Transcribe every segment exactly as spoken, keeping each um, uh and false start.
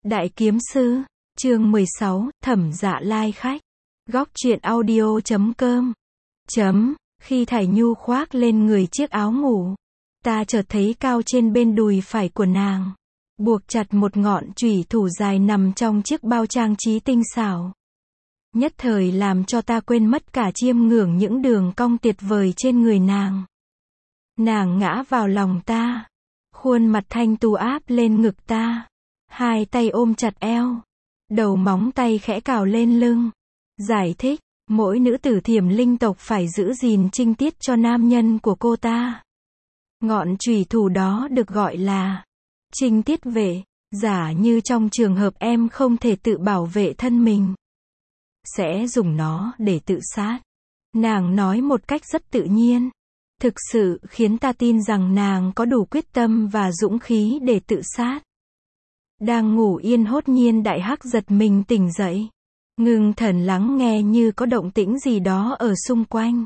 Đại Kiếm Sư, chương mười sáu, Thẩm Dạ lai khách. Góc truyện audio chấm com. Chấm, khi Thải Nhu khoác lên người chiếc áo ngủ, ta chợt thấy cao trên bên đùi phải của nàng, buộc chặt một ngọn chủy thủ dài nằm trong chiếc bao trang trí tinh xảo. Nhất thời làm cho ta quên mất cả chiêm ngưỡng những đường cong tuyệt vời trên người nàng. Nàng ngã vào lòng ta, khuôn mặt thanh tú áp lên ngực ta, hai tay ôm chặt eo, đầu móng tay khẽ cào lên lưng. Giải thích, mỗi nữ tử Thiểm Linh tộc phải giữ gìn trinh tiết cho nam nhân của cô ta. Ngọn chủy thủ đó được gọi là trinh tiết vệ, giả như trong trường hợp em không thể tự bảo vệ thân mình, sẽ dùng nó để tự sát. Nàng nói một cách rất tự nhiên, thực sự khiến ta tin rằng nàng có đủ quyết tâm và dũng khí để tự sát. Đang ngủ yên hốt nhiên Đại Hắc giật mình tỉnh dậy, ngưng thần lắng nghe như có động tĩnh gì đó ở xung quanh.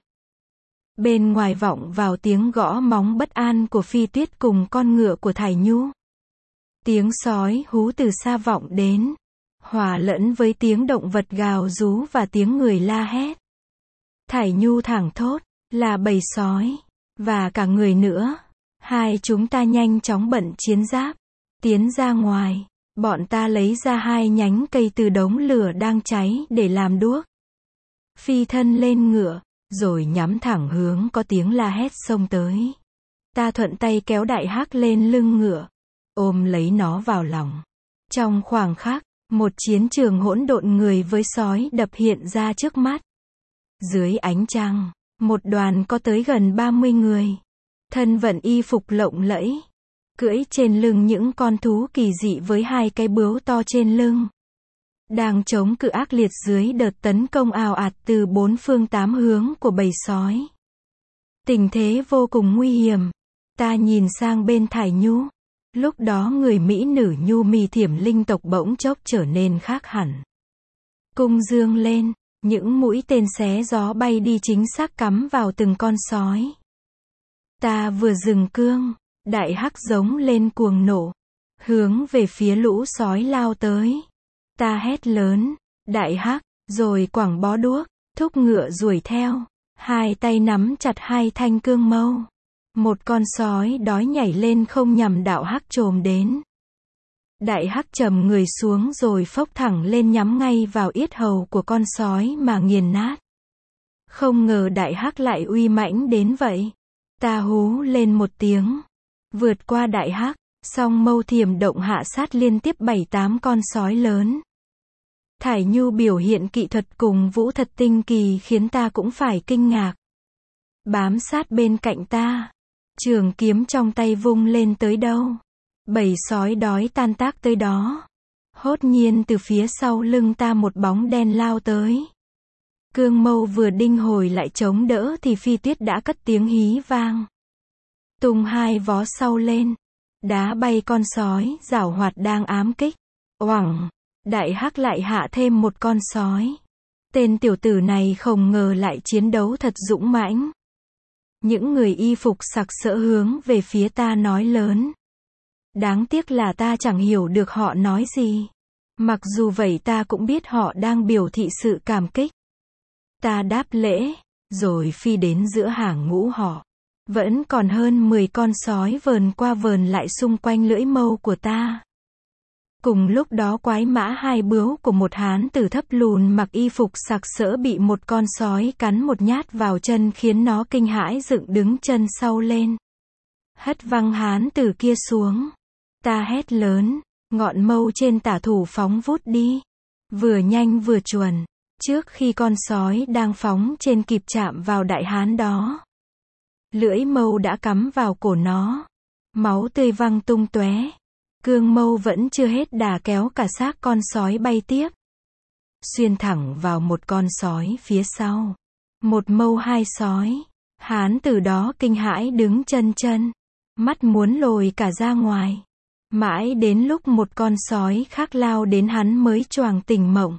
Bên ngoài vọng vào tiếng gõ móng bất an của Phi Tuyết cùng con ngựa của Thải Nhu. Tiếng sói hú từ xa vọng đến, hòa lẫn với tiếng động vật gào rú và tiếng người la hét. Thải Nhu thảng thốt, là bầy sói, và cả người nữa. Hai chúng ta nhanh chóng bận chiến giáp, tiến ra ngoài. Bọn ta lấy ra hai nhánh cây từ đống lửa đang cháy để làm đuốc. Phi thân lên ngựa, rồi nhắm thẳng hướng có tiếng la hét xông tới. Ta thuận tay kéo Đại Hắc lên lưng ngựa, ôm lấy nó vào lòng. Trong khoảnh khắc, một chiến trường hỗn độn người với sói đập hiện ra trước mắt. Dưới ánh trăng, một đoàn có tới gần ba mươi người, thân vận y phục lộng lẫy, cưỡi trên lưng những con thú kỳ dị với hai cái bướu to trên lưng, đang chống cự ác liệt dưới đợt tấn công ào ạt từ bốn phương tám hướng của bầy sói. Tình thế vô cùng nguy hiểm. Ta nhìn sang bên Thải Nhu. Lúc đó người mỹ nữ Nhu Mi Thiểm Linh tộc bỗng chốc trở nên khác hẳn. Cung dương lên, những mũi tên xé gió bay đi chính xác cắm vào từng con sói. Ta vừa dừng cương, Đại Hắc giống lên cuồng nộ, hướng về phía lũ sói lao tới. Ta hét lớn, Đại Hắc, rồi quẳng bó đuốc, thúc ngựa đuổi theo, hai tay nắm chặt hai thanh cương mâu. Một con sói đói nhảy lên không nhằm đạo Hắc chồm đến. Đại Hắc trầm người xuống rồi phốc thẳng lên nhắm ngay vào yết hầu của con sói mà nghiền nát. Không ngờ Đại Hắc lại uy mãnh đến vậy. Ta hú lên một tiếng, vượt qua Đại Hắc, song mâu thiểm động hạ sát liên tiếp bảy tám con sói lớn. Thải Nhu biểu hiện kỹ thuật cùng vũ thật tinh kỳ khiến ta cũng phải kinh ngạc. Bám sát bên cạnh ta, trường kiếm trong tay vung lên tới đâu, bầy sói đói tan tác tới đó. Hốt nhiên từ phía sau lưng ta một bóng đen lao tới. Cương mâu vừa đinh hồi lại chống đỡ thì Phi Tuyết đã cất tiếng hí vang, tung hai vó sau lên, đá bay con sói giảo hoạt đang ám kích. Oằng, Đại Hắc lại hạ thêm một con sói. Tên tiểu tử này không ngờ lại chiến đấu thật dũng mãnh. Những người y phục sặc sỡ hướng về phía ta nói lớn. Đáng tiếc là ta chẳng hiểu được họ nói gì. Mặc dù vậy ta cũng biết họ đang biểu thị sự cảm kích. Ta đáp lễ, rồi phi đến giữa hàng ngũ họ. Vẫn còn hơn mười con sói vờn qua vờn lại xung quanh lưỡi mâu của ta. Cùng lúc đó quái mã hai bướu của một hán tử thấp lùn mặc y phục sặc sỡ bị một con sói cắn một nhát vào chân khiến nó kinh hãi dựng đứng chân sau lên, hất văng hán tử kia xuống. Ta hét lớn, ngọn mâu trên tả thủ phóng vút đi, vừa nhanh vừa chuẩn, trước khi con sói đang phóng trên kịp chạm vào đại hán đó. Lưỡi mâu đã cắm vào cổ nó, máu tươi văng tung tóe. Cương mâu vẫn chưa hết đà kéo cả xác con sói bay tiếp, xuyên thẳng vào một con sói phía sau. Một mâu hai sói, hán tử đó kinh hãi đứng chân chân, mắt muốn lồi cả ra ngoài. Mãi đến lúc một con sói khác lao đến hắn mới choàng tỉnh mộng,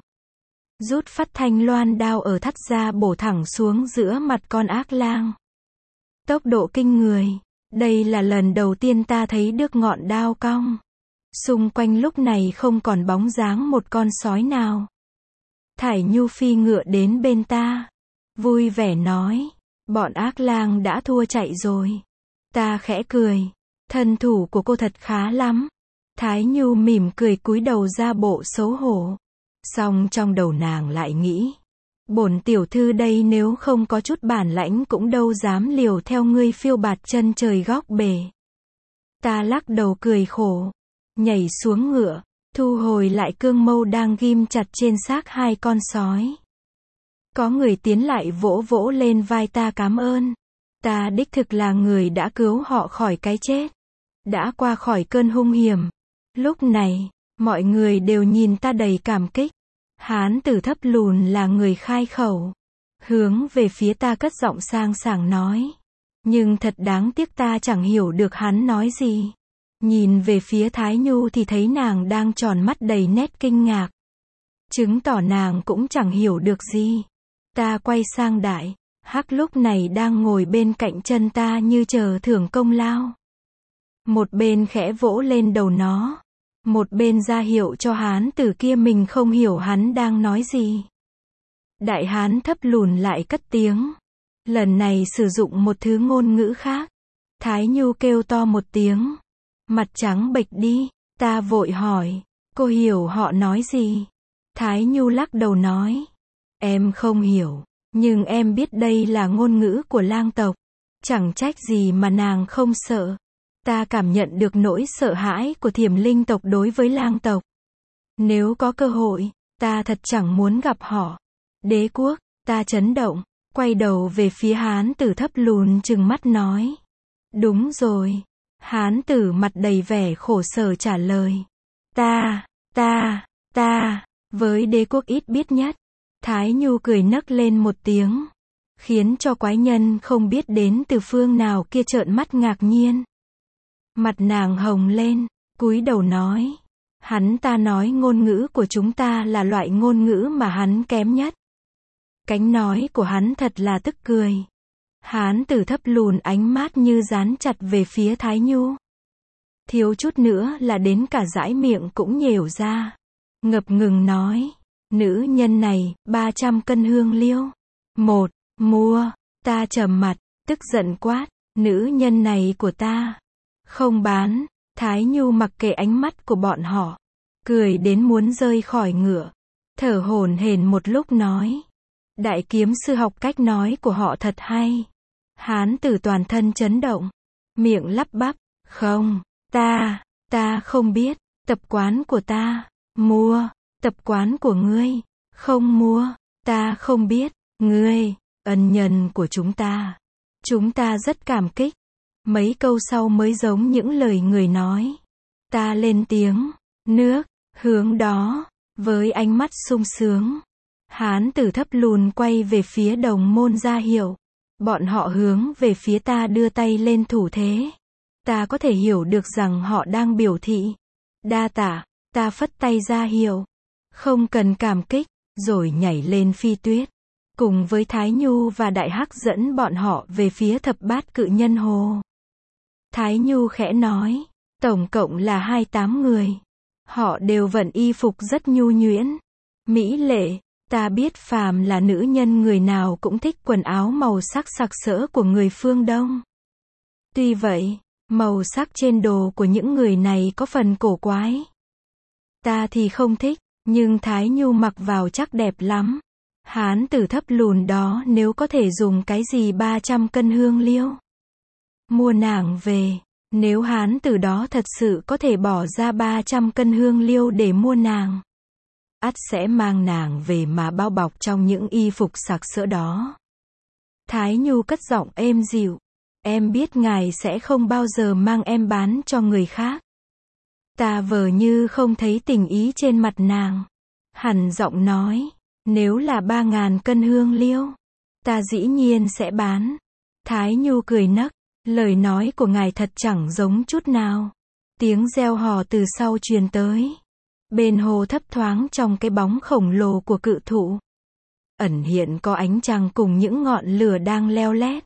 rút phát thanh loan đao ở thắt ra bổ thẳng xuống giữa mặt con ác lang. Tốc độ kinh người, đây là lần đầu tiên ta thấy được ngọn đao cong. Xung quanh lúc này không còn bóng dáng một con sói nào. Thải Nhu phi ngựa đến bên ta, vui vẻ nói, bọn ác lang đã thua chạy rồi. Ta khẽ cười, thân thủ của cô thật khá lắm. Thái Nhu mỉm cười cúi đầu ra bộ xấu hổ. Song trong đầu nàng lại nghĩ, bổn tiểu thư đây nếu không có chút bản lãnh cũng đâu dám liều theo ngươi phiêu bạt chân trời góc bể. Ta lắc đầu cười khổ, nhảy xuống ngựa, thu hồi lại cương mâu đang ghim chặt trên xác hai con sói. Có người tiến lại vỗ vỗ lên vai ta cảm ơn. Ta đích thực là người đã cứu họ khỏi cái chết, đã qua khỏi cơn hung hiểm. Lúc này, mọi người đều nhìn ta đầy cảm kích. Hán tử thấp lùn là người khai khẩu, hướng về phía ta cất giọng sang sảng nói. Nhưng thật đáng tiếc ta chẳng hiểu được hắn nói gì. Nhìn về phía Thái Nhu thì thấy nàng đang tròn mắt đầy nét kinh ngạc, chứng tỏ nàng cũng chẳng hiểu được gì. Ta quay sang Đại Hắc lúc này đang ngồi bên cạnh chân ta như chờ thưởng công lao. Một bên khẽ vỗ lên đầu nó, một bên ra hiệu cho hán tử kia mình không hiểu hắn đang nói gì. Đại hán thấp lùn lại cất tiếng, lần này sử dụng một thứ ngôn ngữ khác. Thái Nhu kêu to một tiếng, mặt trắng bệch đi. Ta vội hỏi, cô hiểu họ nói gì? Thái Nhu lắc đầu nói, em không hiểu, nhưng em biết đây là ngôn ngữ của lang tộc. Chẳng trách gì mà nàng không sợ. Ta cảm nhận được nỗi sợ hãi của Thiểm Linh tộc đối với lang tộc. Nếu có cơ hội, ta thật chẳng muốn gặp họ. Đế quốc, ta chấn động, quay đầu về phía hán tử thấp lùn trừng mắt nói. Đúng rồi. Hán tử mặt đầy vẻ khổ sở trả lời. Ta, ta, ta, với đế quốc ít biết nhất. Thái Nhu cười nấc lên một tiếng, khiến cho quái nhân không biết đến từ phương nào kia trợn mắt ngạc nhiên. Mặt nàng hồng lên, cúi đầu nói. Hắn ta nói ngôn ngữ của chúng ta là loại ngôn ngữ mà hắn kém nhất. Cánh nói của hắn thật là tức cười. Hán tử thấp lùn ánh mắt như dán chặt về phía Thái Nhu. Thiếu chút nữa là đến cả dãi miệng cũng nhểu ra. Ngập ngừng nói. Nữ nhân này, ba trăm cân hương liêu. Một, mua. Ta trầm mặt, tức giận quát. Nữ nhân này của ta. Không bán. Thái Nhu mặc kệ ánh mắt của bọn họ, cười đến muốn rơi khỏi ngựa. Thở hổn hển một lúc nói. Đại kiếm sư học cách nói của họ thật hay. Hán tử toàn thân chấn động, miệng lắp bắp. Không, ta, ta không biết. Tập quán của ta, mua. Tập quán của ngươi, không mua. Ta không biết. Ngươi, ân nhân của chúng ta. Chúng ta rất cảm kích. Mấy câu sau mới giống những lời người nói. Ta lên tiếng, nước, hướng đó, với ánh mắt sung sướng. Hán tử thấp lùn quay về phía đồng môn ra hiệu. Bọn họ hướng về phía ta đưa tay lên thủ thế. Ta có thể hiểu được rằng họ đang biểu thị. Đa tạ, ta phất tay ra hiệu. Không cần cảm kích, rồi nhảy lên phi tuyết. Cùng với Thái Nhu và Đại Hắc dẫn bọn họ về phía thập bát cự nhân hồ. Thái Nhu khẽ nói, tổng cộng là hai mươi tám người. Họ đều vận y phục rất nhu nhuyễn, mỹ lệ. Ta biết phàm là nữ nhân người nào cũng thích quần áo màu sắc sặc sỡ của người phương Đông. Tuy vậy, màu sắc trên đồ của những người này có phần cổ quái. Ta thì không thích, nhưng Thái Nhu mặc vào chắc đẹp lắm. Hán tử thấp lùn đó nếu có thể dùng cái gì ba trăm cân hương liêu mua nàng về. Nếu hán tử đó thật sự có thể bỏ ra ba trăm cân hương liêu để mua nàng, ắt sẽ mang nàng về mà bao bọc trong những y phục sặc sỡ đó. Thái Nhu cất giọng êm dịu. Em biết ngài sẽ không bao giờ mang em bán cho người khác. Ta vờ như không thấy tình ý trên mặt nàng. Hằn giọng nói. Nếu là ba ngàn cân hương liêu, ta dĩ nhiên sẽ bán. Thái Nhu cười nấc. Lời nói của ngài thật chẳng giống chút nào. Tiếng reo hò từ sau truyền tới. Bên hồ thấp thoáng trong cái bóng khổng lồ của cự thụ, ẩn hiện có ánh trăng cùng những ngọn lửa đang leo lét.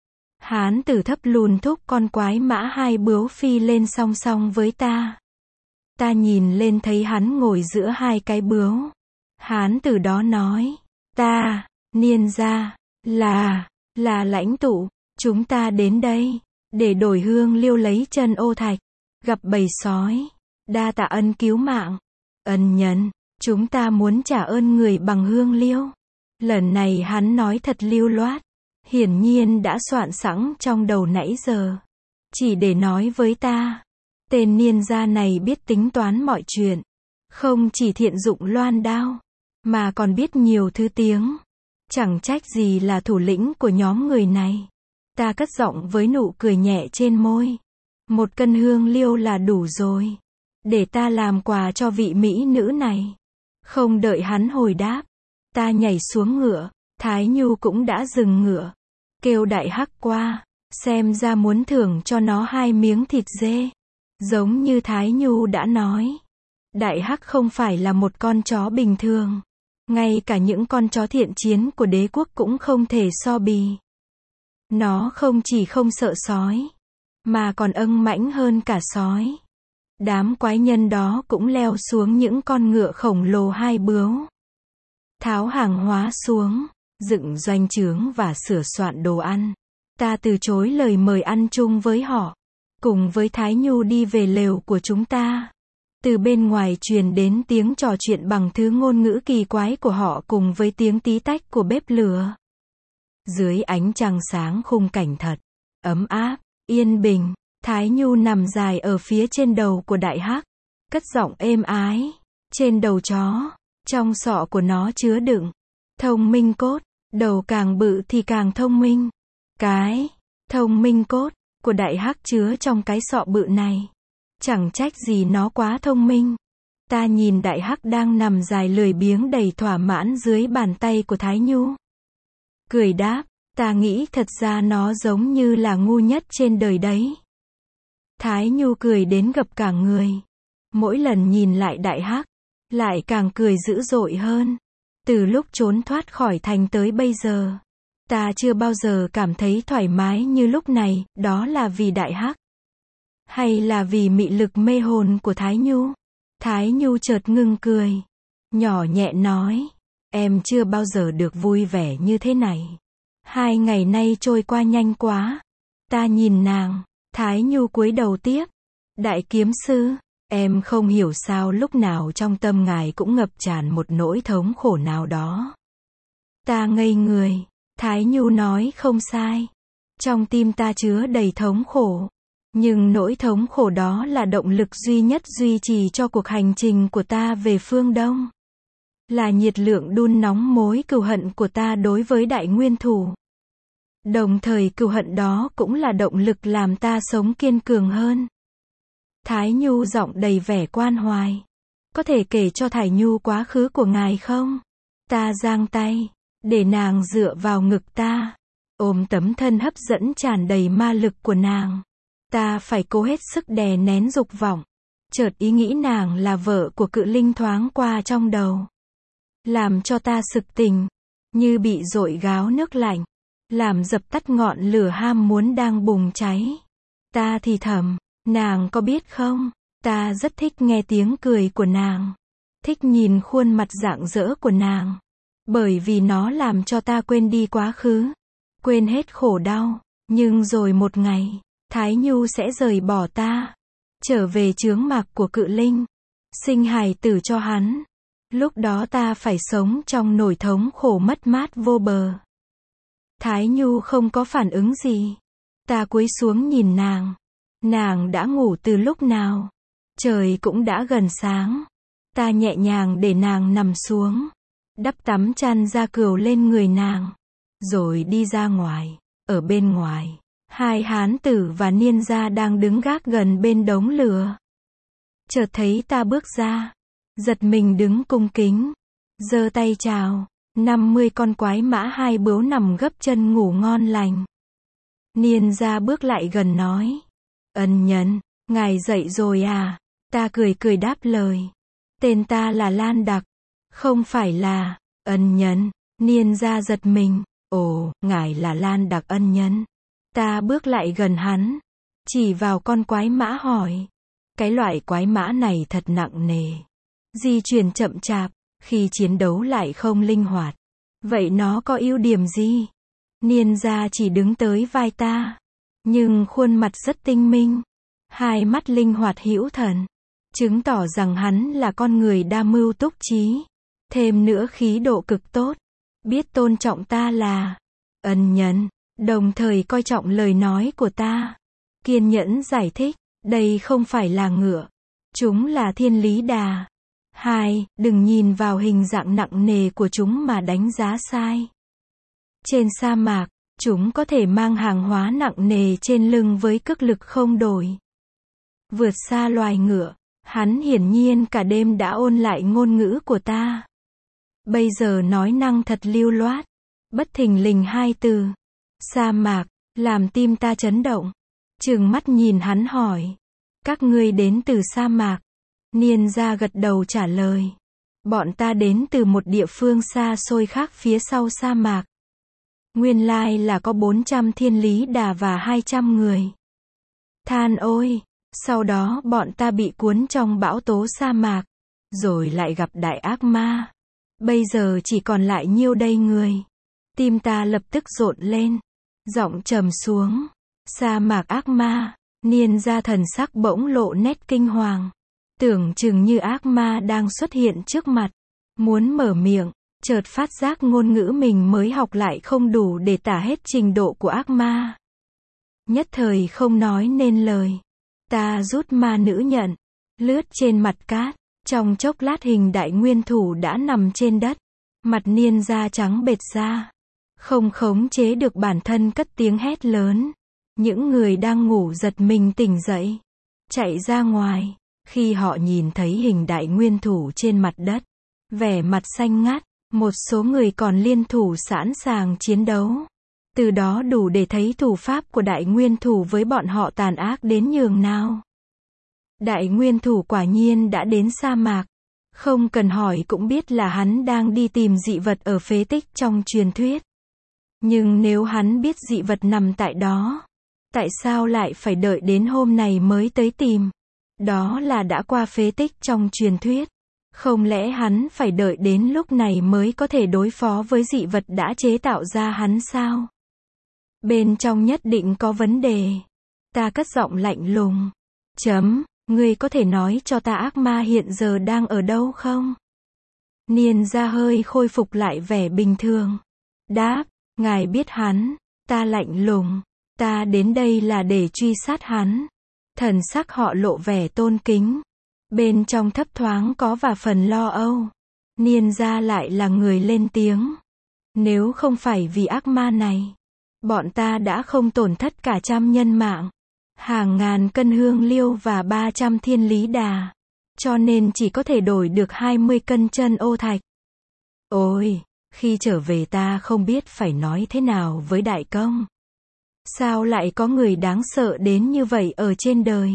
Hán tử thấp lùn thúc con quái mã hai bướu phi lên song song với ta. Ta nhìn lên thấy hắn ngồi giữa hai cái bướu. Hán từ đó nói, ta, Niên gia, là, là lãnh tụ, chúng ta đến đây, để đổi hương liêu lấy chân ô thạch, gặp bầy sói, đa tạ ân cứu mạng, ân nhân, chúng ta muốn trả ơn người bằng hương liêu. Lần này hắn nói thật lưu loát, hiển nhiên đã soạn sẵn trong đầu nãy giờ, chỉ để nói với ta. Tên Niên gia này biết tính toán mọi chuyện, không chỉ thiện dụng loan đao, mà còn biết nhiều thứ tiếng. Chẳng trách gì là thủ lĩnh của nhóm người này. Ta cất giọng với nụ cười nhẹ trên môi. Một cân hương liêu là đủ rồi. Để ta làm quà cho vị mỹ nữ này. Không đợi hắn hồi đáp, ta nhảy xuống ngựa. Thái Nhu cũng đã dừng ngựa. Kêu Đại Hắc qua, xem ra muốn thưởng cho nó hai miếng thịt dê. Giống như Thái Nhu đã nói, Đại Hắc không phải là một con chó bình thường. Ngay cả những con chó thiện chiến của đế quốc cũng không thể so bì. Nó không chỉ không sợ sói, mà còn ưng mãnh hơn cả sói. Đám quái nhân đó cũng leo xuống những con ngựa khổng lồ hai bướu. Tháo hàng hóa xuống, dựng doanh trướng và sửa soạn đồ ăn. Ta từ chối lời mời ăn chung với họ. Cùng với Thái Nhu đi về lều của chúng ta. Từ bên ngoài truyền đến tiếng trò chuyện bằng thứ ngôn ngữ kỳ quái của họ cùng với tiếng tí tách của bếp lửa. Dưới ánh trăng sáng khung cảnh thật ấm áp, yên bình, Thái Nhu nằm dài ở phía trên đầu của Đại Hắc, cất giọng êm ái, trên đầu chó, trong sọ của nó chứa đựng thông minh cốt, đầu càng bự thì càng thông minh. Cái thông minh cốt của Đại Hắc chứa trong cái sọ bự này. Chẳng trách gì nó quá thông minh. Ta nhìn Đại Hắc đang nằm dài lười biếng đầy thỏa mãn dưới bàn tay của Thái Nhu. Cười đáp, ta nghĩ thật ra nó giống như là ngu nhất trên đời đấy. Thái Nhu cười đến gập cả người. Mỗi lần nhìn lại Đại Hắc, lại càng cười dữ dội hơn. Từ lúc trốn thoát khỏi thành tới bây giờ, ta chưa bao giờ cảm thấy thoải mái như lúc này, đó là vì Đại Hắc. Hay là vì mị lực mê hồn của Thái Nhu? Thái Nhu chợt ngưng cười, nhỏ nhẹ nói, em chưa bao giờ được vui vẻ như thế này. Hai ngày nay trôi qua nhanh quá. Ta nhìn nàng, Thái Nhu cúi đầu tiếp. Đại kiếm sư, em không hiểu sao lúc nào trong tâm ngài cũng ngập tràn một nỗi thống khổ nào đó. Ta ngây người, Thái Nhu nói không sai. Trong tim ta chứa đầy thống khổ. Nhưng nỗi thống khổ đó là động lực duy nhất duy trì cho cuộc hành trình của ta về phương Đông. Là nhiệt lượng đun nóng mối cừu hận của ta đối với Đại Nguyên Thủ. Đồng thời cừu hận đó cũng là động lực làm ta sống kiên cường hơn. Thái Nhu giọng đầy vẻ quan hoài. Có thể kể cho Thái Nhu quá khứ của ngài không? Ta giang tay, để nàng dựa vào ngực ta, ôm tấm thân hấp dẫn tràn đầy ma lực của nàng. Ta phải cố hết sức đè nén dục vọng. Chợt ý nghĩ nàng là vợ của Cự Linh thoáng qua trong đầu. Làm cho ta sực tỉnh, như bị dội gáo nước lạnh. Làm dập tắt ngọn lửa ham muốn đang bùng cháy. Ta thì thầm, nàng có biết không? Ta rất thích nghe tiếng cười của nàng. Thích nhìn khuôn mặt rạng rỡ của nàng. Bởi vì nó làm cho ta quên đi quá khứ. Quên hết khổ đau. Nhưng rồi một ngày, Thái Nhu sẽ rời bỏ ta. Trở về chướng mạc của Cự Linh. Sinh hài tử cho hắn. Lúc đó ta phải sống trong nỗi thống khổ mất mát vô bờ. Thái Nhu không có phản ứng gì. Ta cúi xuống nhìn nàng. Nàng đã ngủ từ lúc nào? Trời cũng đã gần sáng. Ta nhẹ nhàng để nàng nằm xuống. Đắp tắm chăn da cừu lên người nàng. Rồi đi ra ngoài. Ở bên ngoài, hai hán tử và Niên gia đang đứng gác gần bên đống lửa. Chợt thấy ta bước ra. Giật mình đứng cung kính. Giơ tay chào. năm mươi con quái mã hai bướu nằm gấp chân ngủ ngon lành. Niên gia bước lại gần nói. Ân nhân, ngài dậy rồi à? Ta cười cười đáp lời. Tên ta là Lan Đặc. Không phải là, ân nhân. Niên gia giật mình. Ồ, ngài là Lan Đặc ân nhân. Ta bước lại gần hắn. Chỉ vào con quái mã hỏi. Cái loại quái mã này thật nặng nề. Di chuyển chậm chạp, khi chiến đấu lại không linh hoạt. Vậy nó có ưu điểm gì? Niên gia chỉ đứng tới vai ta. Nhưng khuôn mặt rất tinh minh. Hai mắt linh hoạt hữu thần. Chứng tỏ rằng hắn là con người đa mưu túc trí. Thêm nữa khí độ cực tốt. Biết tôn trọng ta là ân nhân. Đồng thời coi trọng lời nói của ta. Kiên nhẫn giải thích. Đây không phải là ngựa. Chúng là thiên lý đà. Hai, đừng nhìn vào hình dạng nặng nề của chúng mà đánh giá sai. Trên sa mạc, chúng có thể mang hàng hóa nặng nề trên lưng với cước lực không đổi. Vượt xa loài ngựa, hắn hiển nhiên cả đêm đã ôn lại ngôn ngữ của ta. Bây giờ nói năng thật lưu loát. Bất thình lình hai từ. Sa mạc, làm tim ta chấn động. Trừng mắt nhìn hắn hỏi. Các ngươi đến từ sa mạc. Niên gia gật đầu trả lời. Bọn ta đến từ một địa phương xa xôi khác phía sau sa mạc. Nguyên lai là có bốn trăm thiên lý đà và hai trăm người. Than ôi, sau đó bọn ta bị cuốn trong bão tố sa mạc. Rồi lại gặp đại ác ma. Bây giờ chỉ còn lại nhiêu đây người. Tim ta lập tức rộn lên. Giọng trầm xuống. Sa mạc ác ma. Niên gia thần sắc bỗng lộ nét kinh hoàng. Tưởng chừng như ác ma đang xuất hiện trước mặt. Muốn mở miệng, chợt phát giác ngôn ngữ mình mới học lại không đủ để tả hết trình độ của ác ma. Nhất thời không nói nên lời. Ta rút ma nữ nhận, lướt trên mặt cát. Trong chốc lát hình đại nguyên thủ đã nằm trên đất. Mặt niên da trắng bệch ra. Không khống chế được bản thân cất tiếng hét lớn. Những người đang ngủ giật mình tỉnh dậy. Chạy ra ngoài. Khi họ nhìn thấy hình đại nguyên thủ trên mặt đất. Vẻ mặt xanh ngắt. Một số người còn liên thủ sẵn sàng chiến đấu. Từ đó đủ để thấy thủ pháp của đại nguyên thủ với bọn họ tàn ác đến nhường nào. Đại nguyên thủ quả nhiên đã đến sa mạc. Không cần hỏi cũng biết là hắn đang đi tìm dị vật ở phế tích trong truyền thuyết. Nhưng nếu hắn biết dị vật nằm tại đó, tại sao lại phải đợi đến hôm này mới tới tìm? Đó là đã qua phế tích trong truyền thuyết. Không lẽ hắn phải đợi đến lúc này mới có thể đối phó với dị vật đã chế tạo ra hắn sao? Bên trong nhất định có vấn đề. Ta cất giọng lạnh lùng. Chấm, ngươi có thể nói cho ta ác ma hiện giờ đang ở đâu không? Niên gia hơi khôi phục lại vẻ bình thường. Đáp, ngài biết hắn. Ta lạnh lùng. Ta đến đây là để truy sát hắn. Thần sắc họ lộ vẻ tôn kính. Bên trong thấp thoáng có vài phần lo âu. Niên gia lại là người lên tiếng. Nếu không phải vì ác ma này, bọn ta đã không tổn thất cả trăm nhân mạng. Hàng ngàn cân hương liêu và ba trăm thiên lý đà. Cho nên chỉ có thể đổi được hai mươi cân chân ô thạch. Ôi, khi trở về ta không biết phải nói thế nào với đại công. Sao lại có người đáng sợ đến như vậy ở trên đời?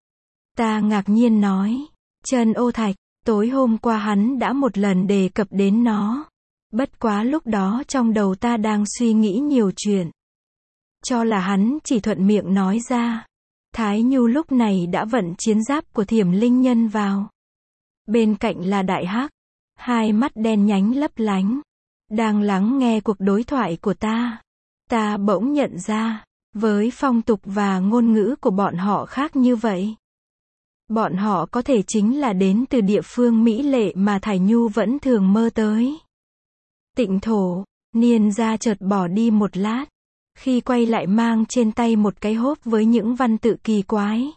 Ta ngạc nhiên nói. Chân ô thạch, tối hôm qua hắn đã một lần đề cập đến nó. Bất quá lúc đó trong đầu ta đang suy nghĩ nhiều chuyện. Cho là hắn chỉ thuận miệng nói ra. Thái Nhu lúc này đã vận chiến giáp của Thiểm Linh Nhân vào. Bên cạnh là Đại Hắc. Hai mắt đen nhánh lấp lánh. Đang lắng nghe cuộc đối thoại của ta. Ta bỗng nhận ra, với phong tục và ngôn ngữ của bọn họ khác như vậy. Bọn họ có thể chính là đến từ địa phương mỹ lệ mà Thải Nhu vẫn thường mơ tới. Tịnh thổ, Niên gia chợt bỏ đi một lát. Khi quay lại mang trên tay một cái hộp với những văn tự kỳ quái.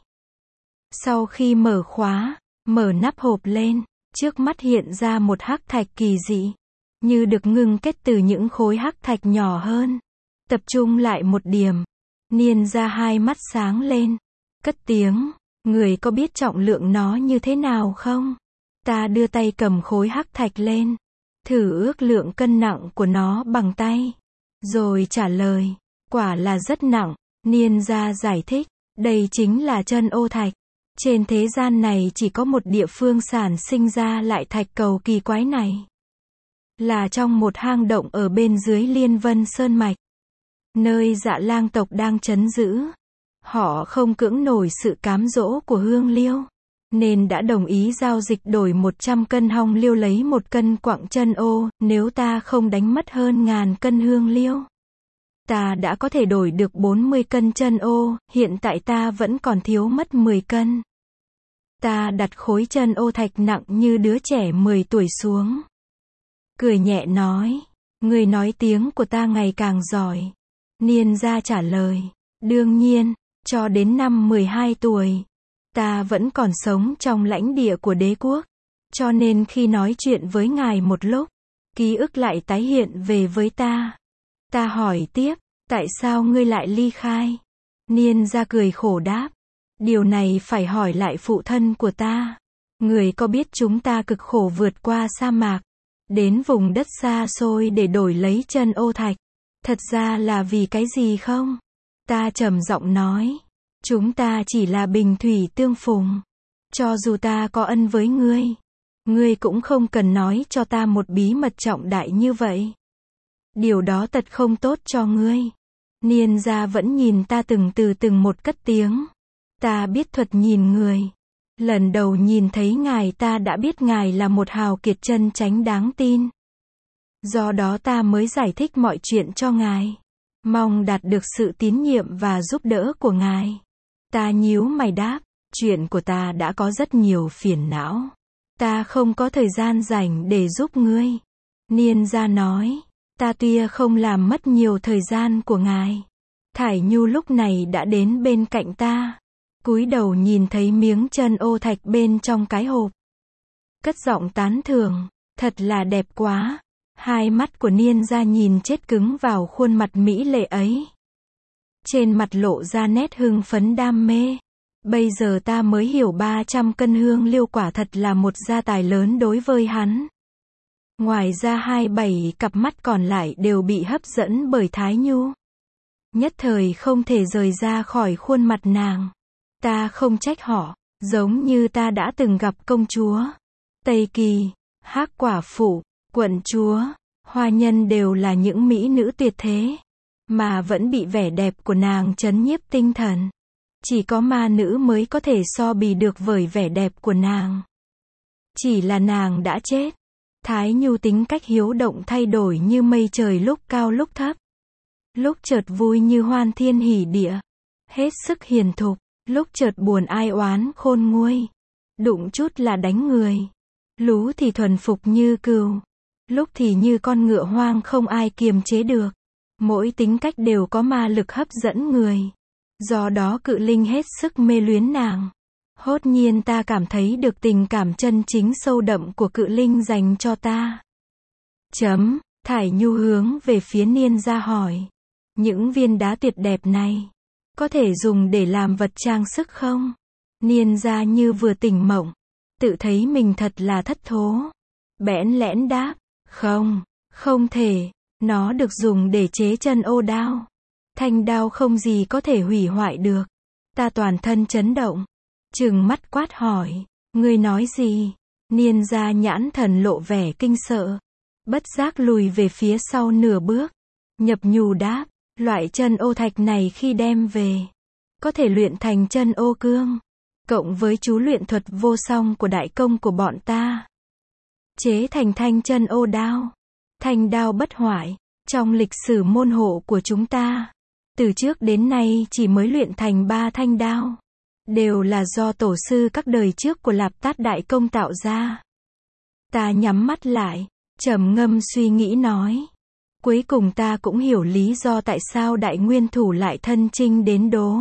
Sau khi mở khóa, mở nắp hộp lên, trước mắt hiện ra một hắc thạch kỳ dị. Như được ngưng kết từ những khối hắc thạch nhỏ hơn. Tập trung lại một điểm. Niên gia hai mắt sáng lên. Cất tiếng. Người có biết trọng lượng nó như thế nào không? Ta đưa tay cầm khối hắc thạch lên. Thử ước lượng cân nặng của nó bằng tay. Rồi trả lời. Quả là rất nặng. Niên gia giải thích. Đây chính là chân ô thạch. Trên thế gian này chỉ có một địa phương sản sinh ra lại thạch cầu kỳ quái này. Là trong một hang động ở bên dưới Liên Vân Sơn Mạch. Nơi Dạ Lang tộc đang trấn giữ. Họ không cưỡng nổi sự cám dỗ của hương liêu. nên đã đồng ý giao dịch đổi một trăm cân hong liêu lấy một cân quặng chân ô, nếu ta không đánh mất hơn ngàn cân hương liêu. Ta đã có thể đổi được bốn mươi cân chân ô, hiện tại ta vẫn còn thiếu mất mười cân. Ta đặt khối chân ô thạch nặng như đứa trẻ mười tuổi xuống. Cười nhẹ nói, người nói tiếng của ta ngày càng giỏi. Niên gia trả lời, đương nhiên, cho đến năm mười hai tuổi, ta vẫn còn sống trong lãnh địa của đế quốc. Cho nên khi nói chuyện với ngài một lúc, ký ức lại tái hiện về với ta. Ta hỏi tiếp, tại sao ngươi lại ly khai? Niên gia cười khổ đáp, điều này phải hỏi lại phụ thân của ta. Người có biết chúng ta cực khổ vượt qua sa mạc, đến vùng đất xa xôi để đổi lấy chân ô thạch. Thật ra là vì cái gì không? Ta trầm giọng nói, chúng ta chỉ là bình thủy tương phùng. Cho dù ta có ân với ngươi, ngươi cũng không cần nói cho ta một bí mật trọng đại như vậy. Điều đó thật không tốt cho ngươi. Niên gia vẫn nhìn ta từng từ từng một cất tiếng. Ta biết thuật nhìn người. Lần đầu nhìn thấy ngài ta đã biết ngài là một hào kiệt chân chánh đáng tin. Do đó ta mới giải thích mọi chuyện cho ngài. Mong đạt được sự tín nhiệm và giúp đỡ của ngài. Ta nhíu mày đáp, chuyện của ta đã có rất nhiều phiền não. Ta không có thời gian rảnh để giúp ngươi. Niên gia nói, ta tuy không làm mất nhiều thời gian của ngài. Thải Nhu lúc này đã đến bên cạnh ta. Cúi đầu nhìn thấy miếng chân ô thạch bên trong cái hộp. Cất giọng tán thưởng, thật là đẹp quá. Hai mắt của Niên gia nhìn chết cứng vào khuôn mặt mỹ lệ ấy. Trên mặt lộ ra nét hưng phấn đam mê. Bây giờ ta mới hiểu ba trăm cân hương liêu quả thật là một gia tài lớn đối với hắn. Ngoài ra hai bảy cặp mắt còn lại đều bị hấp dẫn bởi Thái Nhu. Nhất thời không thể rời ra khỏi khuôn mặt nàng. Ta không trách họ, giống như ta đã từng gặp công chúa Tây Kỳ, Hắc quả phụ, quận chúa, hoa nhân đều là những mỹ nữ tuyệt thế, mà vẫn bị vẻ đẹp của nàng chấn nhiếp tinh thần. Chỉ có ma nữ mới có thể so bì được với vẻ đẹp của nàng. Chỉ là nàng đã chết. Thái Nhu tính cách hiếu động thay đổi như mây trời lúc cao lúc thấp. Lúc chợt vui như hoan thiên hỉ địa, hết sức hiền thục, lúc chợt buồn ai oán khôn nguôi, đụng chút là đánh người. Lú thì thuần phục như cừu, lúc thì như con ngựa hoang không ai kiềm chế được. Mỗi tính cách đều có ma lực hấp dẫn người. Do đó Cự Linh hết sức mê luyến nàng. Hốt nhiên ta cảm thấy được tình cảm chân chính sâu đậm của Cự Linh dành cho ta. Chấm, Thải Nhu hướng về phía Niên gia hỏi. Những viên đá tuyệt đẹp này, có thể dùng để làm vật trang sức không? Niên gia như vừa tỉnh mộng, tự thấy mình thật là thất thố. Bẽn lẽn đáp, không, không thể, nó được dùng để chế chân ô đao. Thanh đao không gì có thể hủy hoại được. Ta toàn thân chấn động, trừng mắt quát hỏi, ngươi nói gì? Niên gia nhãn thần lộ vẻ kinh sợ, bất giác lùi về phía sau nửa bước. Nhập nhù đáp, loại chân ô thạch này khi đem về, có thể luyện thành chân ô cương, cộng với chú luyện thuật vô song của đại công của bọn ta, chế thành thanh chân ô đao. Thanh đao bất hoại, trong lịch sử môn hộ của chúng ta, từ trước đến nay chỉ mới luyện thành ba thanh đao, đều là do tổ sư các đời trước của Lạp Tát đại công tạo ra. Ta nhắm mắt lại, trầm ngâm suy nghĩ nói. Cuối cùng ta cũng hiểu lý do tại sao đại nguyên thủ lại thân chinh đến Đố.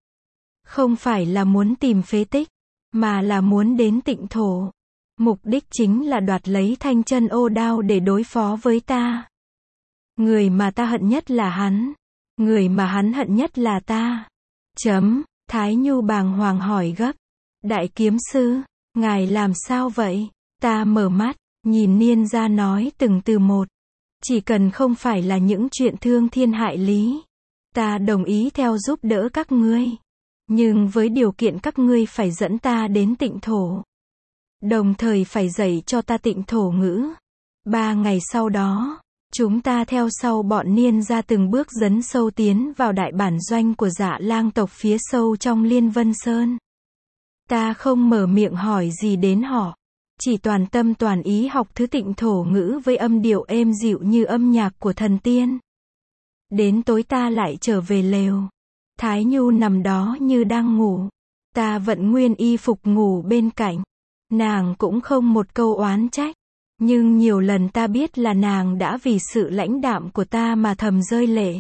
Không phải là muốn tìm phế tích, mà là muốn đến Tịnh thổ. Mục đích chính là đoạt lấy thanh chân ô đao để đối phó với ta. Người mà ta hận nhất là hắn. Người mà hắn hận nhất là ta. Chấm, Thái Nhu bàng hoàng hỏi gấp. Đại kiếm sư, ngài làm sao vậy? Ta mở mắt, nhìn Niên gia nói từng từ một. Chỉ cần không phải là những chuyện thương thiên hại lý, ta đồng ý theo giúp đỡ các ngươi. Nhưng với điều kiện các ngươi phải dẫn ta đến Tịnh thổ. Đồng thời phải dạy cho ta Tịnh thổ ngữ. Ba ngày sau đó, chúng ta theo sau bọn Niên gia từng bước dấn sâu tiến vào đại bản doanh của Dạ Lang tộc phía sâu trong Liên Vân Sơn. Ta không mở miệng hỏi gì đến họ. Chỉ toàn tâm toàn ý học thứ tịnh thổ ngữ với âm điệu êm dịu như âm nhạc của thần tiên. Đến tối ta lại trở về lều. Thái Nhu nằm đó như đang ngủ. Ta vẫn nguyên y phục ngủ bên cạnh. Nàng cũng không một câu oán trách. Nhưng nhiều lần ta biết là nàng đã vì sự lãnh đạm của ta mà thầm rơi lệ.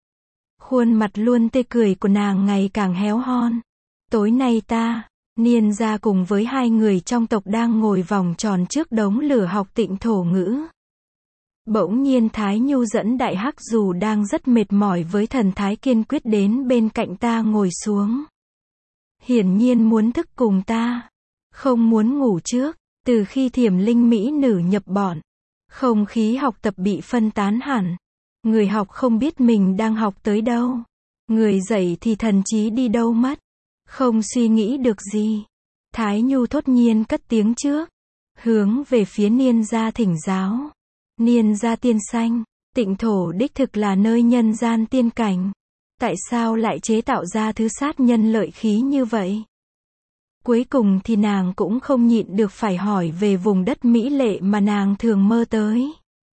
Khuôn mặt luôn tươi cười của nàng ngày càng héo hon. Tối nay ta, Niên gia cùng với hai người trong tộc đang ngồi vòng tròn trước đống lửa học tịnh thổ ngữ. Bỗng nhiên Thái Nhu dẫn Đại Hắc dù đang rất mệt mỏi với thần thái kiên quyết đến bên cạnh ta ngồi xuống. Hiển nhiên muốn thức cùng ta. Không muốn ngủ trước. Từ khi Thiểm Linh mỹ nữ nhập bọn, không khí học tập bị phân tán hẳn. Người học không biết mình đang học tới đâu. Người dạy thì thần trí đi đâu mất. Không suy nghĩ được gì. Thái Nhu thốt nhiên cất tiếng trước. Hướng về phía Niên gia thỉnh giáo. Niên gia tiên sanh, tịnh thổ đích thực là nơi nhân gian tiên cảnh. Tại sao lại chế tạo ra thứ sát nhân lợi khí như vậy? Cuối cùng thì nàng cũng không nhịn được phải hỏi về vùng đất mỹ lệ mà nàng thường mơ tới.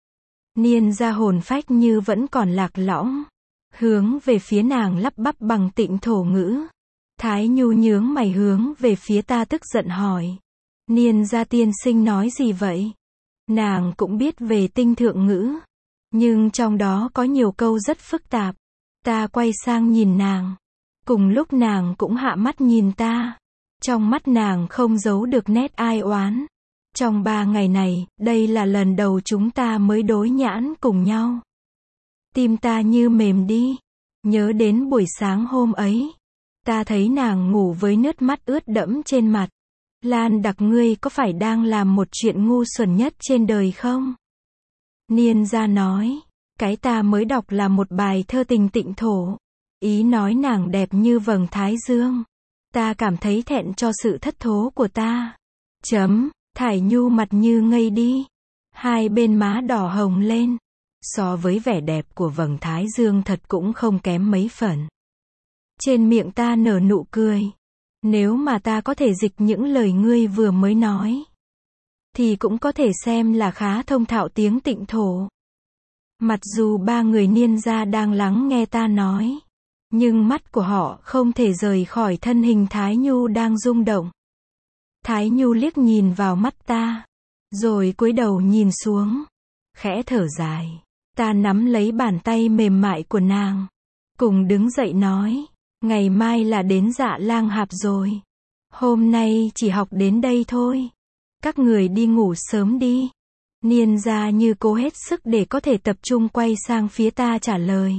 Niên gia hồn phách như vẫn còn lạc lõng. Hướng về phía nàng lắp bắp bằng tịnh thổ ngữ. Thái Nhu nhướng mày hướng về phía ta tức giận hỏi. Niên gia tiên sinh nói gì vậy? Nàng cũng biết về tinh thượng ngữ. Nhưng trong đó có nhiều câu rất phức tạp. Ta quay sang nhìn nàng. Cùng lúc nàng cũng hạ mắt nhìn ta. Trong mắt nàng không giấu được nét ai oán. Trong ba ngày này, đây là lần đầu chúng ta mới đối nhãn cùng nhau. Tim ta như mềm đi. Nhớ đến buổi sáng hôm ấy. Ta thấy nàng ngủ với nước mắt ướt đẫm trên mặt. Lan Đặc ngươi có phải đang làm một chuyện ngu xuẩn nhất trên đời không? Niên gia nói. Cái ta mới đọc là một bài thơ tình tịnh thổ. Ý nói nàng đẹp như vầng thái dương. Ta cảm thấy thẹn cho sự thất thố của ta. Chấm, Thải Nhu mặt như ngây đi. Hai bên má đỏ hồng lên. So với vẻ đẹp của vầng thái dương thật cũng không kém mấy phần. Trên miệng ta nở nụ cười. Nếu mà ta có thể dịch những lời ngươi vừa mới nói, thì cũng có thể xem là khá thông thạo tiếng tịnh thổ. Mặc dù ba người Niên gia đang lắng nghe ta nói, nhưng mắt của họ không thể rời khỏi thân hình Thái Nhu đang rung động. Thái Nhu liếc nhìn vào mắt ta, rồi cúi đầu nhìn xuống, khẽ thở dài. Ta nắm lấy bàn tay mềm mại của nàng, cùng đứng dậy nói, ngày mai là đến Dạ Lang Hạp rồi. Hôm nay chỉ học đến đây thôi. Các người đi ngủ sớm đi. Niên gia như cố hết sức để có thể tập trung quay sang phía ta trả lời.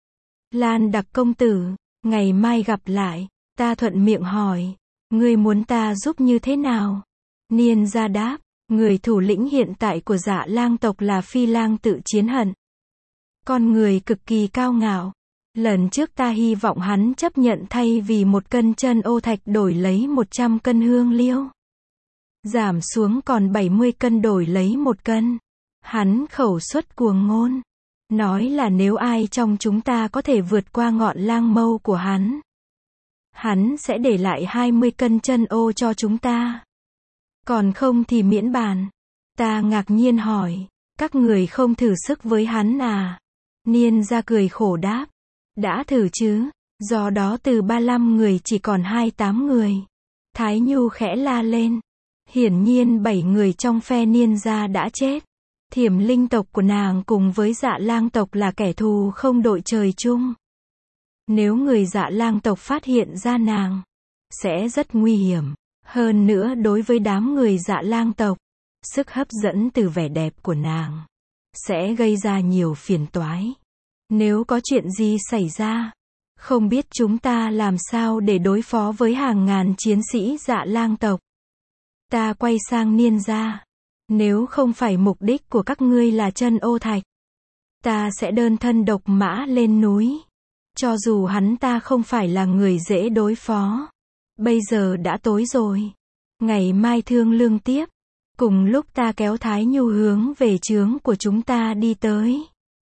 Lan Đặc công tử, ngày mai gặp lại. Ta thuận miệng hỏi, ngươi muốn ta giúp như thế nào? Niên gia đáp, người thủ lĩnh hiện tại của Dạ Lang tộc là Phi Lang Tự Chiến Hận. Con người cực kỳ cao ngạo. Lần trước ta hy vọng hắn chấp nhận thay vì một cân chân ô thạch đổi lấy một trăm cân hương liêu. Giảm xuống còn bảy mươi cân đổi lấy một cân. Hắn khẩu suất cuồng ngôn. Nói là nếu ai trong chúng ta có thể vượt qua ngọn lang mâu của hắn, hắn sẽ để lại hai mươi cân chân ô cho chúng ta. Còn không thì miễn bàn. Ta ngạc nhiên hỏi, các người không thử sức với hắn à? Niên gia cười khổ đáp. Đã thử chứ, do đó từ ba mươi lăm người chỉ còn hai mươi tám người. Thái Nhu khẽ la lên. Hiển nhiên bảy người trong phe Niên gia đã chết. Thiểm Linh tộc của nàng cùng với Dạ Lang tộc là kẻ thù không đội trời chung. Nếu người Dạ Lang tộc phát hiện ra nàng, sẽ rất nguy hiểm. Hơn nữa đối với đám người Dạ Lang tộc, sức hấp dẫn từ vẻ đẹp của nàng sẽ gây ra nhiều phiền toái. Nếu có chuyện gì xảy ra, không biết chúng ta làm sao để đối phó với hàng ngàn chiến sĩ Dạ Lang tộc. Ta quay sang Niên gia. Nếu không phải mục đích của các ngươi là chân ô thạch, ta sẽ đơn thân độc mã lên núi. Cho dù hắn ta không phải là người dễ đối phó. Bây giờ đã tối rồi. Ngày mai thương lương tiếp. Cùng lúc ta kéo Thái Nhu hướng về trướng của chúng ta đi tới.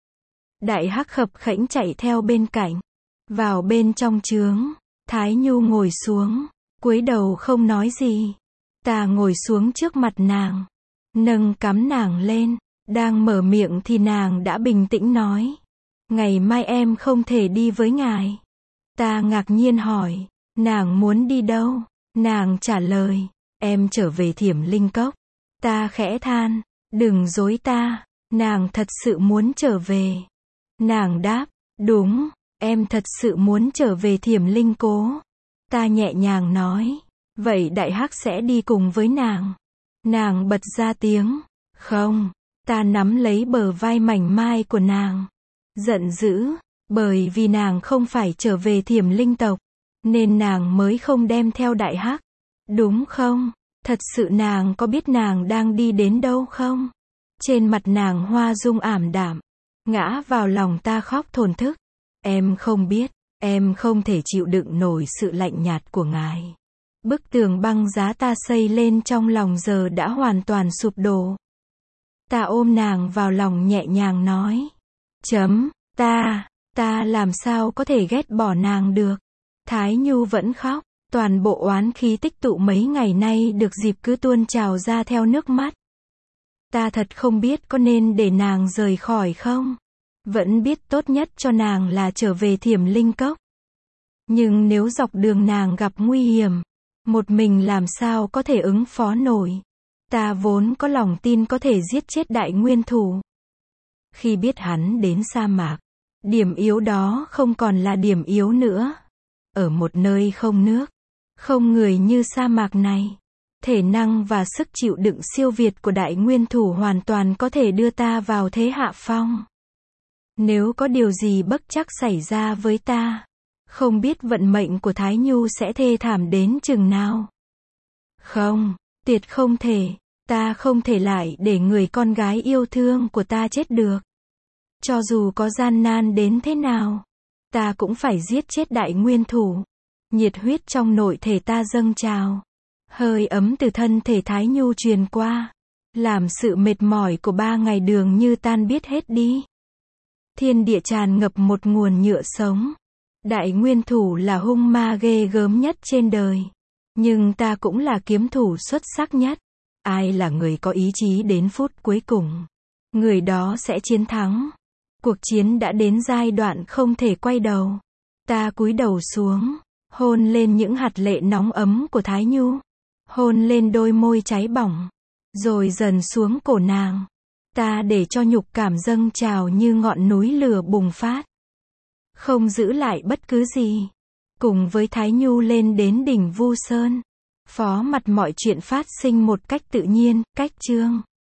Đại Hắc khập khẽnh chạy theo bên cạnh. Vào bên trong trướng, Thái Nhu ngồi xuống. cúi đầu không nói gì. Ta ngồi xuống trước mặt nàng, nâng cằm nàng lên, đang mở miệng thì nàng đã bình tĩnh nói. Ngày mai em không thể đi với ngài. Ta ngạc nhiên hỏi, nàng muốn đi đâu? Nàng trả lời, em trở về Thiểm Linh Cốc. Ta khẽ than, đừng dối ta, nàng thật sự muốn trở về. Nàng đáp, đúng, em thật sự muốn trở về Thiểm Linh Cố. Ta nhẹ nhàng nói, vậy Đại Hắc sẽ đi cùng với nàng. Nàng bật ra tiếng, không. Ta nắm lấy bờ vai mảnh mai của nàng, giận dữ, bởi vì nàng không phải trở về Thiểm Linh tộc, nên nàng mới không đem theo Đại Hắc. Đúng không? Thật sự nàng có biết nàng đang đi đến đâu không? Trên mặt nàng hoa dung ảm đạm, ngã vào lòng ta khóc thổn thức. Em không biết, em không thể chịu đựng nổi sự lạnh nhạt của ngài. Bức tường băng giá ta xây lên trong lòng giờ đã hoàn toàn sụp đổ. Ta ôm nàng vào lòng nhẹ nhàng nói. Chấm, ta, ta làm sao có thể ghét bỏ nàng được. Thái Nhu vẫn khóc, toàn bộ oán khí tích tụ mấy ngày nay được dịp cứ tuôn trào ra theo nước mắt. Ta thật không biết có nên để nàng rời khỏi không. Vẫn biết tốt nhất cho nàng là trở về Thiểm Linh Cốc. Nhưng nếu dọc đường nàng gặp nguy hiểm, một mình làm sao có thể ứng phó nổi. Ta vốn có lòng tin có thể giết chết đại nguyên thủ. Khi biết hắn đến sa mạc, điểm yếu đó không còn là điểm yếu nữa. Ở một nơi không nước, không người như sa mạc này, thể năng và sức chịu đựng siêu việt của đại nguyên thủ hoàn toàn có thể đưa ta vào thế hạ phong. Nếu có điều gì bất trắc xảy ra với ta, không biết vận mệnh của Thái Nhu sẽ thê thảm đến chừng nào. Không, tuyệt không thể. Ta không thể lại để người con gái yêu thương của ta chết được. Cho dù có gian nan đến thế nào, ta cũng phải giết chết đại nguyên thủ. Nhiệt huyết trong nội thể ta dâng trào. Hơi ấm từ thân thể Thái Nhu truyền qua, làm sự mệt mỏi của ba ngày đường như tan biết hết đi. Thiên địa tràn ngập một nguồn nhựa sống. Đại nguyên thủ là hung ma ghê gớm nhất trên đời. Nhưng ta cũng là kiếm thủ xuất sắc nhất. Ai là người có ý chí đến phút cuối cùng, người đó sẽ chiến thắng. Cuộc chiến đã đến giai đoạn không thể quay đầu. Ta cúi đầu xuống, hôn lên những hạt lệ nóng ấm của Thái Nhu, hôn lên đôi môi cháy bỏng, rồi dần xuống cổ nàng. Ta để cho nhục cảm dâng trào như ngọn núi lửa bùng phát, không giữ lại bất cứ gì. Cùng với Thái Nhu lên đến đỉnh Vu Sơn, phó mặt mọi chuyện phát sinh một cách tự nhiên, cách chương.